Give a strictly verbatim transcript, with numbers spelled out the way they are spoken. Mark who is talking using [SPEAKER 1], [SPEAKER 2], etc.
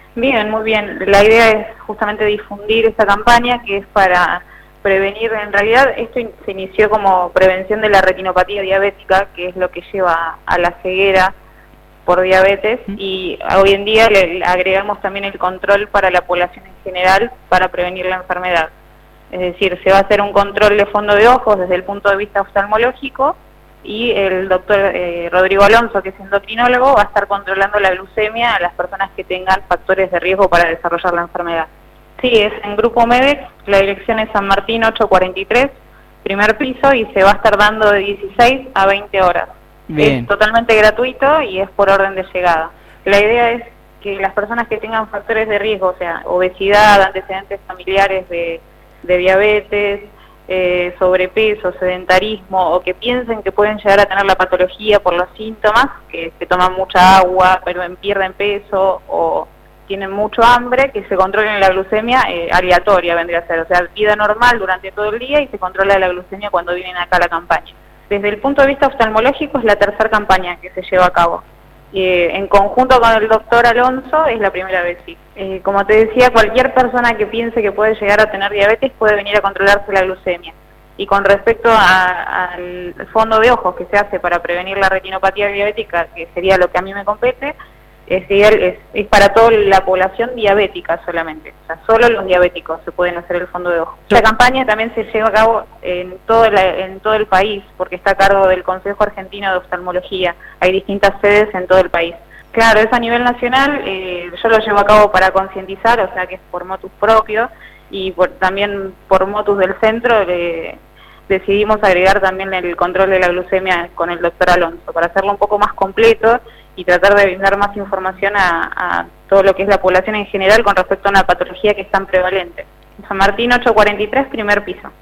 [SPEAKER 1] Bien, muy bien. La idea es justamente difundir esta campaña que es para prevenir, en realidad esto in- se inició como prevención de la retinopatía diabética, que es lo que lleva a la ceguera por diabetes,
[SPEAKER 2] ¿Mm?
[SPEAKER 1] y hoy en día le le agregamos también el control para la población en general para prevenir la enfermedad. Es decir, se va a hacer un control de fondo de ojos desde el punto de vista oftalmológico y el doctor eh, Rodrigo Alonso, que es endocrinólogo, va a estar controlando la glucemia a las personas que tengan factores de riesgo para desarrollar la enfermedad. Sí, es en Grupo MEDEX, la dirección es San Martín ochocientos cuarenta y tres, primer piso, y se va a estar dando de dieciséis a veinte horas.
[SPEAKER 2] Bien.
[SPEAKER 1] Es totalmente gratuito y es por orden de llegada. La idea es que las personas que tengan factores de riesgo, o sea, obesidad, antecedentes familiares de, de diabetes, eh, sobrepeso, sedentarismo, o que piensen que pueden llegar a tener la patología por los síntomas, que se toman mucha agua, pero pierden peso, o tienen mucho hambre, que se controlen la glucemia eh, aleatoria, vendría a ser, o sea, vida normal durante todo el día y se controla la glucemia cuando vienen acá a la campaña. Desde el punto de vista oftalmológico es la tercera campaña que se lleva a cabo. Eh, en conjunto con el doctor Alonso es la primera vez, sí. Eh, como te decía, cualquier persona que piense que puede llegar a tener diabetes puede venir a controlarse la glucemia. Y con respecto a, al fondo de ojos que se hace para prevenir la retinopatía diabética, que sería lo que a mí me compete, es, es, es para toda la población diabética solamente. O sea, solo los diabéticos se pueden hacer el fondo de ojos. Esta campaña también se lleva a cabo en todo, la, en todo el país, porque está a cargo del Consejo Argentino de Oftalmología. Hay distintas sedes en todo el país. Claro, es a nivel nacional, eh, yo lo llevo a cabo para concientizar, o sea que es por motus propio, y por, también por motus del centro eh, decidimos agregar también el control de la glucemia con el doctor Alonso, para hacerlo un poco más completo y tratar de brindar más información a, a todo lo que es la población en general con respecto a una patología que es tan prevalente. San Martín ochocientos cuarenta y tres, primer piso.